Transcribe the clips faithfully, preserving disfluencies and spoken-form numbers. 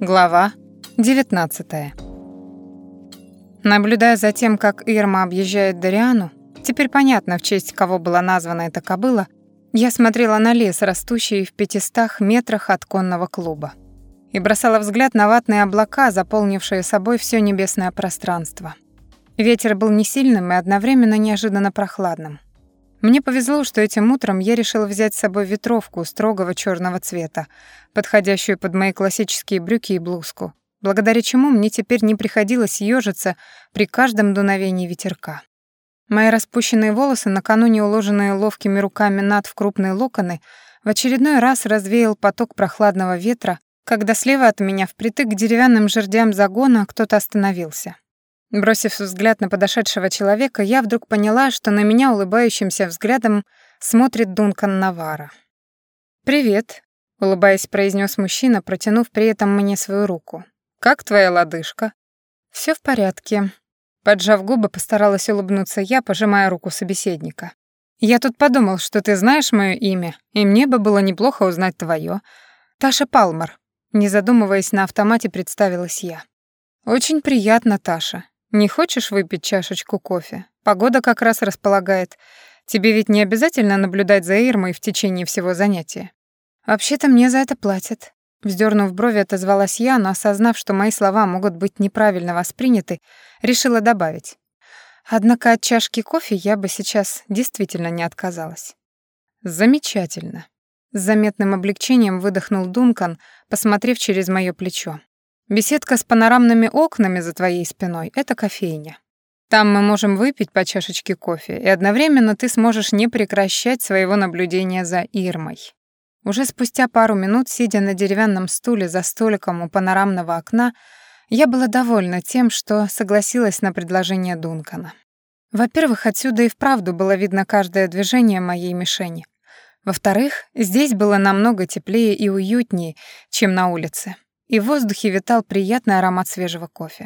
Глава девятнадцатая. Наблюдая за тем, как Ирма объезжает Дариану, теперь понятно, в честь кого была названа эта кобыла, я смотрела на лес, растущий в пятистах метрах от конного клуба, и бросала взгляд на ватные облака, заполнившие собой все небесное пространство. Ветер был не сильным и одновременно неожиданно прохладным. Мне повезло, что этим утром я решила взять с собой ветровку строгого черного цвета, подходящую под мои классические брюки и блузку, благодаря чему мне теперь не приходилось ёжиться при каждом дуновении ветерка. Мои распущенные волосы, накануне уложенные ловкими руками Над в крупные локоны, в очередной раз развеял поток прохладного ветра, когда слева от меня впритык к деревянным жердям загона кто-то остановился. Бросив взгляд на подошедшего человека, я вдруг поняла, что на меня улыбающимся взглядом смотрит Дункан Навара. «Привет», — улыбаясь, произнес мужчина, протянув при этом мне свою руку. «Как твоя лодыжка?» «Всё в порядке». Поджав губы, постаралась улыбнуться я, пожимая руку собеседника. «Я тут подумал, что ты знаешь моё имя, и мне бы было неплохо узнать твоё. Таша Палмер», — не задумываясь, на автомате представилась я. «Очень приятно, Таша. Не хочешь выпить чашечку кофе? Погода как раз располагает. Тебе ведь не обязательно наблюдать за Ирмой в течение всего занятия». «Вообще-то мне за это платят». Вздёрнув брови, отозвалась я, но, осознав, что мои слова могут быть неправильно восприняты, решила добавить. Однако от чашки кофе я бы сейчас действительно не отказалась. «Замечательно». С заметным облегчением выдохнул Дункан, посмотрев через моё плечо. «Беседка с панорамными окнами за твоей спиной — это кофейня. Там мы можем выпить по чашечке кофе, и одновременно ты сможешь не прекращать своего наблюдения за Ирмой». Уже спустя пару минут, сидя на деревянном стуле за столиком у панорамного окна, я была довольна тем, что согласилась на предложение Дункана. Во-первых, отсюда и вправду было видно каждое движение моей мишени. Во-вторых, здесь было намного теплее и уютнее, чем на улице, и в воздухе витал приятный аромат свежего кофе.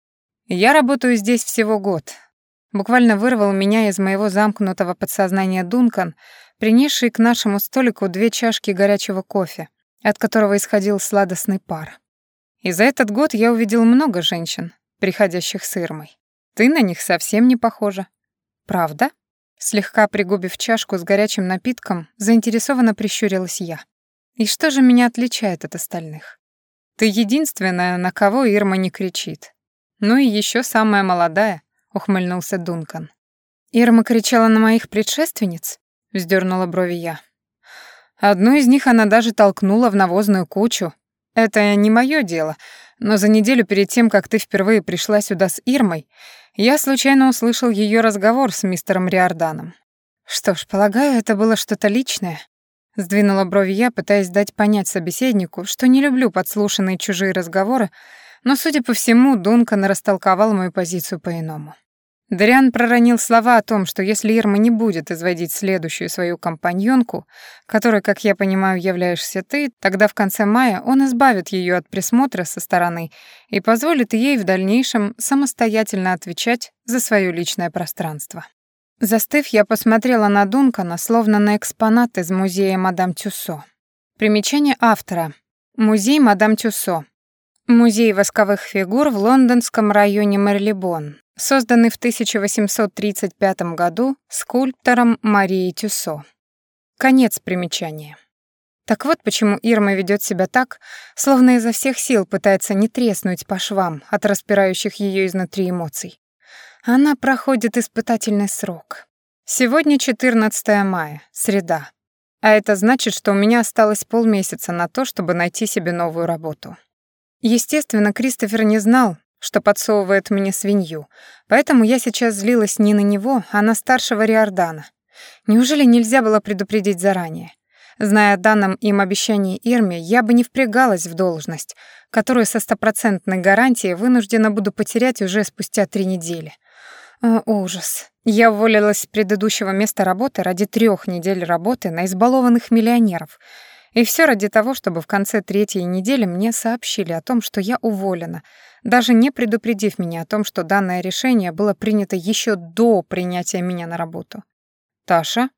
«Я работаю здесь всего год», — буквально вырвал меня из моего замкнутого подсознания Дункан, принесший к нашему столику две чашки горячего кофе, от которого исходил сладостный пар. «И за этот год я увидел много женщин, приходящих с Ирмой. Ты на них совсем не похожа». «Правда?» Слегка пригубив чашку с горячим напитком, заинтересованно прищурилась я. «И что же меня отличает от остальных?» «Ты единственная, на кого Ирма не кричит. Ну и еще самая молодая», — ухмыльнулся Дункан. «Ирма кричала на моих предшественниц?» — вздернула брови я. «Одну из них она даже толкнула в навозную кучу. Это не мое дело, но за неделю перед тем, как ты впервые пришла сюда с Ирмой, я случайно услышал ее разговор с мистером Риорданом». «Что ж, полагаю, это было что-то личное?» Сдвинула брови я, пытаясь дать понять собеседнику, что не люблю подслушанные чужие разговоры, но, судя по всему, Дункан растолковал мою позицию по-иному. Дариан проронил слова о том, что если Ирма не будет изводить следующую свою компаньонку, которой, как я понимаю, являешься ты, тогда в конце мая он избавит ее от присмотра со стороны и позволит ей в дальнейшем самостоятельно отвечать за свое личное пространство. Застыв, я посмотрела на Дункана, словно на экспонат из музея Мадам Тюссо. Примечание автора. Музей Мадам Тюссо. Музей восковых фигур в лондонском районе Мэрилибон, созданный в тысяча восемьсот тридцать пятом году скульптором Марией Тюссо. Конец примечания. Так вот почему Ирма ведет себя так, словно изо всех сил пытается не треснуть по швам от распирающих ее изнутри эмоций. Она проходит испытательный срок. Сегодня четырнадцатое мая, среда. А это значит, что у меня осталось полмесяца на то, чтобы найти себе новую работу. Естественно, Кристофер не знал, что подсовывает мне свинью, поэтому я сейчас злилась не на него, а на старшего Риордана. Неужели нельзя было предупредить заранее? Зная о данном им обещании Ирме, я бы не впрягалась в должность, которую со стопроцентной гарантией вынуждена буду потерять уже спустя три недели. О, ужас. Я уволилась с предыдущего места работы ради трех недель работы на избалованных миллионеров. И все ради того, чтобы в конце третьей недели мне сообщили о том, что я уволена, даже не предупредив меня о том, что данное решение было принято еще до принятия меня на работу. «Таша?»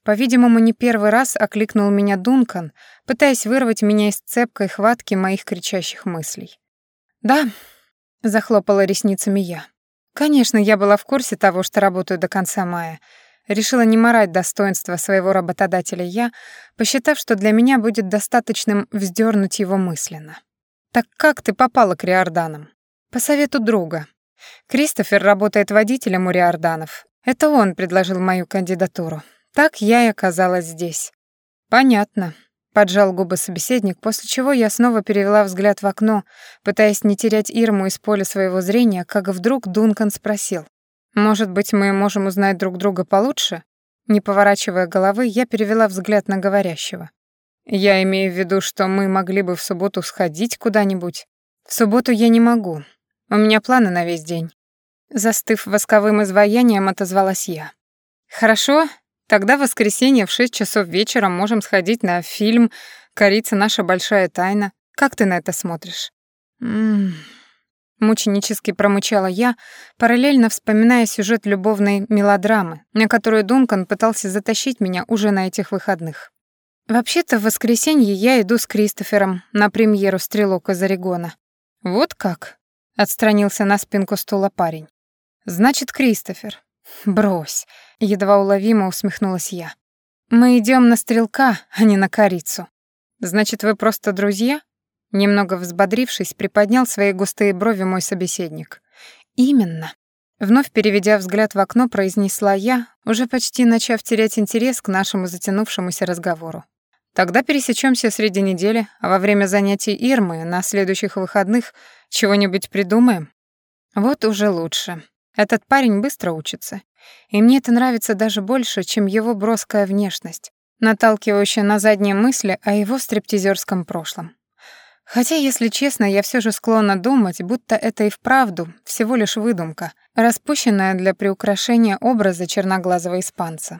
По-видимому, не первый раз окликнул меня Дункан, пытаясь вырвать меня из цепкой хватки моих кричащих мыслей. «Да», — захлопала ресницами я. «Конечно, я была в курсе того, что работаю до конца мая. Решила не марать достоинства своего работодателя я, посчитав, что для меня будет достаточным вздернуть его мысленно. Так как ты попала к Риорданам? По совету друга. Кристофер работает водителем у Риорданов. Это он предложил мою кандидатуру. Так я и оказалась здесь». «Понятно», — поджал губы собеседник, после чего я снова перевела взгляд в окно, пытаясь не терять Ирму из поля своего зрения, как вдруг Дункан спросил: «Может быть, мы можем узнать друг друга получше?» Не поворачивая головы, я перевела взгляд на говорящего. «Я имею в виду, что мы могли бы в субботу сходить куда-нибудь». «В субботу я не могу. У меня планы на весь день». Застыв восковым изваянием, отозвалась я. «Хорошо, тогда в воскресенье в шесть часов вечера можем сходить на фильм «Корица. Наша большая тайна». Как ты на это смотришь?» «М-м-м», мученически промычала я, параллельно вспоминая сюжет любовной мелодрамы, на которую Дункан пытался затащить меня уже на этих выходных. «Вообще-то в воскресенье я иду с Кристофером на премьеру «Стрелок из Орегона». «Вот как?» — отстранился на спинку стула парень. «Значит, Кристофер. Брось», — едва уловимо усмехнулась я. «Мы идем на стрелка, а не на корицу». «Значит, вы просто друзья?» Немного взбодрившись, приподнял свои густые брови мой собеседник. «Именно». Вновь переведя взгляд в окно, произнесла я, уже почти начав терять интерес к нашему затянувшемуся разговору. «Тогда пересечемся среди недели, а во время занятий Ирмы на следующих выходных чего-нибудь придумаем». Вот уже лучше. Этот парень быстро учится. И мне это нравится даже больше, чем его броская внешность, наталкивающая на задние мысли о его стриптизерском прошлом. Хотя, если честно, я все же склонна думать, будто это и вправду всего лишь выдумка, распущенная для приукрашения образа черноглазого испанца.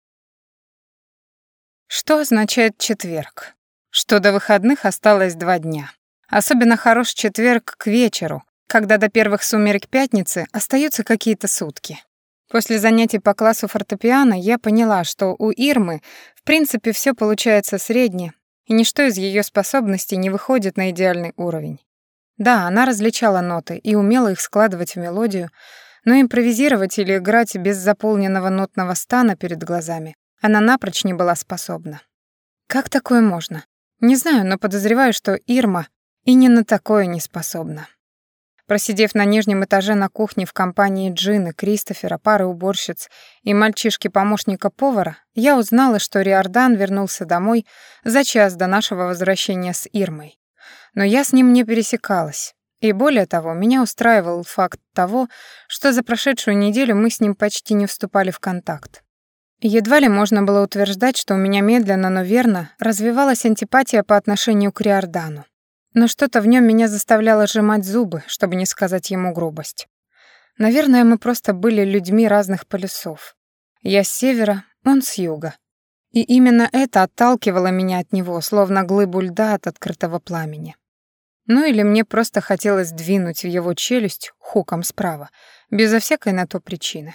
Что означает четверг? Что до выходных осталось два дня. Особенно хорош четверг к вечеру, когда до первых сумерек пятницы остаются какие-то сутки. После занятий по классу фортепиано я поняла, что у Ирмы в принципе все получается средне, и ничто из ее способностей не выходит на идеальный уровень. Да, она различала ноты и умела их складывать в мелодию, но импровизировать или играть без заполненного нотного стана перед глазами она напрочь не была способна. Как такое можно? Не знаю, но подозреваю, что Ирма и не на такое не способна. Просидев на нижнем этаже на кухне в компании Джины, Кристофера, пары уборщиц и мальчишки-помощника повара, я узнала, что Риордан вернулся домой за час до нашего возвращения с Ирмой. Но я с ним не пересекалась. И более того, меня устраивал факт того, что за прошедшую неделю мы с ним почти не вступали в контакт. Едва ли можно было утверждать, что у меня медленно, но верно развивалась антипатия по отношению к Риордану. Но что-то в нем меня заставляло сжимать зубы, чтобы не сказать ему грубость. Наверное, мы просто были людьми разных полюсов. Я с севера, он с юга. И именно это отталкивало меня от него, словно глыбу льда от открытого пламени. Ну или мне просто хотелось двинуть в его челюсть хуком справа, безо всякой на то причины.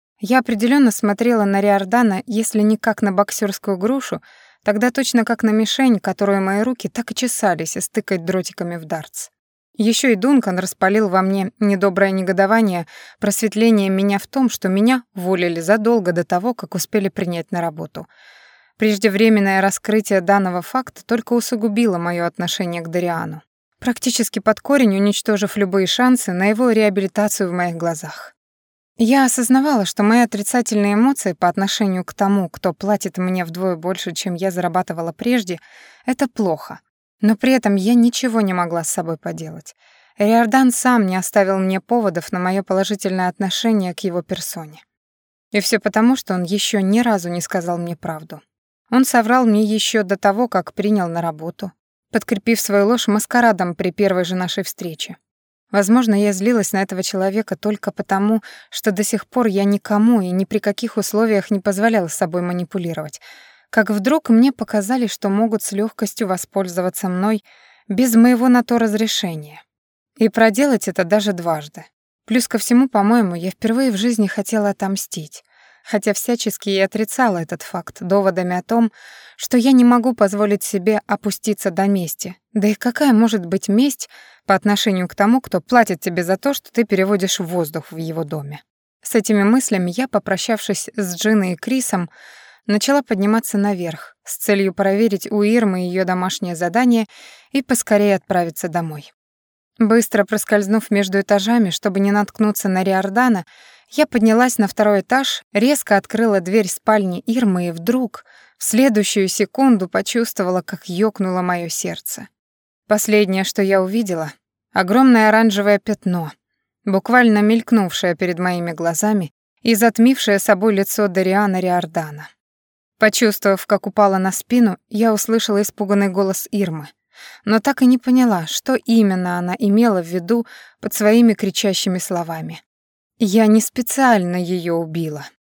Я определенно смотрела на Риордана, если не как на боксерскую грушу, тогда точно как на мишень, которую мои руки так и чесались истыкать дротиками в дартс. Еще и Дункан распалил во мне недоброе негодование, просветление меня в том, что меня уволили задолго до того, как успели принять на работу. Преждевременное раскрытие данного факта только усугубило мое отношение к Дариану, практически под корень уничтожив любые шансы на его реабилитацию в моих глазах. Я осознавала, что мои отрицательные эмоции по отношению к тому, кто платит мне вдвое больше, чем я зарабатывала прежде, это плохо. Но при этом я ничего не могла с собой поделать. Риордан сам не оставил мне поводов на мое положительное отношение к его персоне. И все потому, что он еще ни разу не сказал мне правду. Он соврал мне еще до того, как принял на работу, подкрепив свою ложь маскарадом при первой же нашей встрече. Возможно, я злилась на этого человека только потому, что до сих пор я никому и ни при каких условиях не позволяла собой манипулировать. Как вдруг мне показали, что могут с легкостью воспользоваться мной без моего на то разрешения. И проделать это даже дважды. Плюс ко всему, по-моему, я впервые в жизни хотела отомстить. хотя всячески и отрицала этот факт доводами о том, что я не могу позволить себе опуститься до мести. Да и какая может быть месть по отношению к тому, кто платит тебе за то, что ты переводишь воздух в его доме? С этими мыслями я, попрощавшись с Джиной и Крисом, начала подниматься наверх с целью проверить у Ирмы ее домашнее задание и поскорее отправиться домой. Быстро проскользнув между этажами, чтобы не наткнуться на Риордана, я поднялась на второй этаж, резко открыла дверь спальни Ирмы и вдруг, в следующую секунду почувствовала, как ёкнуло моё сердце. Последнее, что я увидела — огромное оранжевое пятно, буквально мелькнувшее перед моими глазами и затмившее собой лицо Дариана Риордана. Почувствовав, как упала на спину, я услышала испуганный голос Ирмы, но так и не поняла, что именно она имела в виду под своими кричащими словами. «Я не специально её убила».